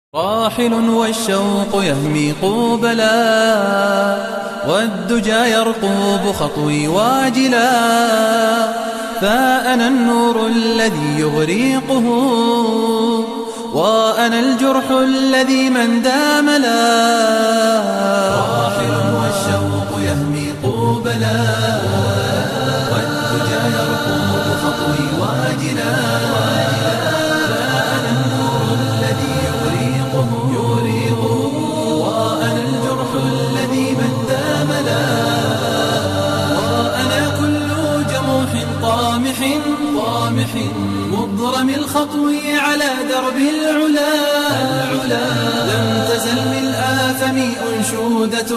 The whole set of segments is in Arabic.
راحل والشوق يهمي قوبلا، والدجى يرقوب خطوي واجلا، فأنا النور الذي يغريقه، وأنا الجرح الذي من داملا. راحل والشوق يهمي قوبلا، والدجى يرقوب خطوي واجلا، فأنا النور الذي يغريقه، وأنا الجرح الذي من داملا. وأنا كل جموح طامح مضرم الخطو على درب العلا، لم تزل من الآثم أنشودة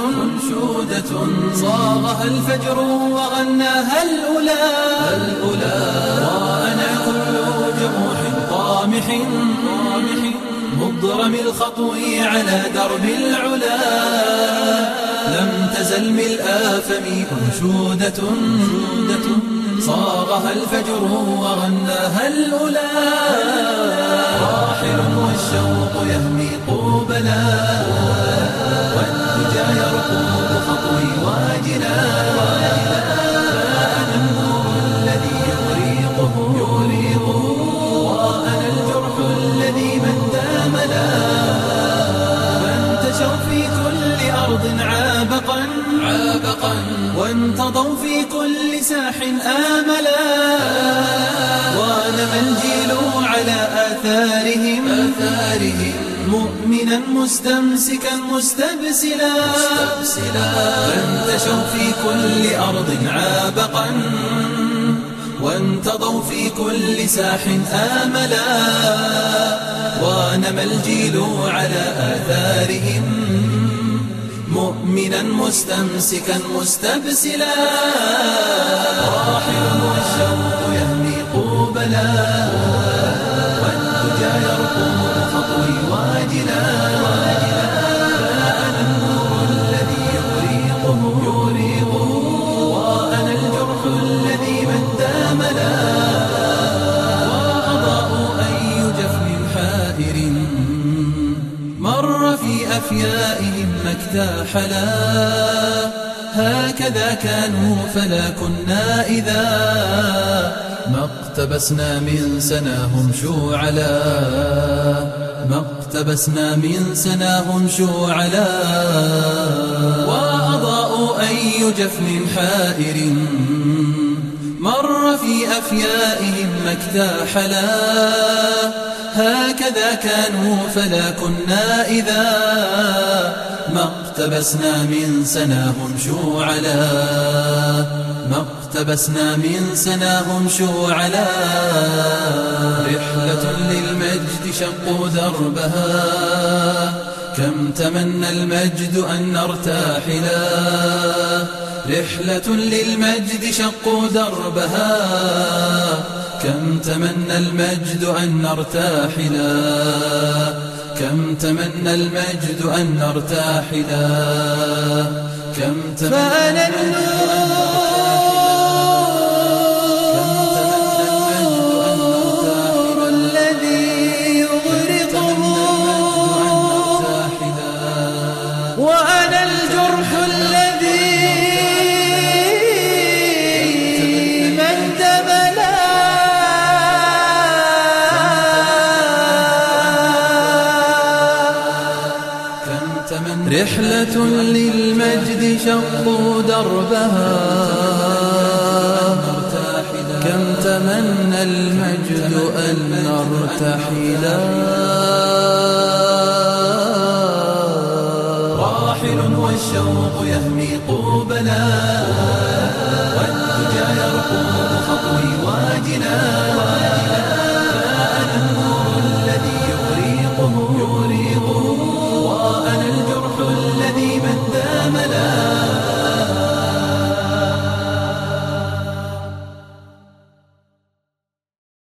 صاغها الفجر وغناها الأولى. وأنا كل جموح طامح مضرم الخطو على درب العلا، لم تزل من الآثم أنشودة صاغها الفجر وغناها الأولى. راحل والشوق يهمي قوبلا، والدجى يرقوب خطوي واجلا، فأنا النور الذي يغريقه، وأنا الجرح الذي من داملا. فانتشوا في كل أرض عابقا، وانتضوا في كل ساح آملا، ونمى الجيل على آثارهم مؤمنا مستمسكا مستبسلا. فانتشوا في كل أرض عابقا، وانتضوا في كل ساح آملا، ونمى الجيل على آثارهم مؤمنا مستمسكا مستبسلا. راحل والشوق يهمي قوبلا، والدجى يرقوب خطوي واجلا، فأنا النور الذي يغريقه، وأنا الجرح الذي من داملا. وأضاءوا أي جفن حائر مر في أفيائهم مكتاحلا، هكذا كانوا فلا كنا إذا ما اقتبسنا من سناهم شوعلا، وأضاءوا أي جفن حائر مر في أفيائهم مكتاحلا، هكذا كانوا فلا كنا إذا ما اقتبسنا من سناهم شوعلا، رحلة للمجد شقوا دربها، كم تمنى المجد أن نرتاحلا. رحلة للمجد شقوا دربها، كم تمنى المجد أن نرتاحلا، فأنا النور الذي يغرقه، وأنا الجرح الذي من دملا. رحلة للمجد شقوا دربها، كم تمنى المجد أن نرتحلا. راحل والشوق يهمي قوبلا، والدجى يرقوب خطوي واجلا،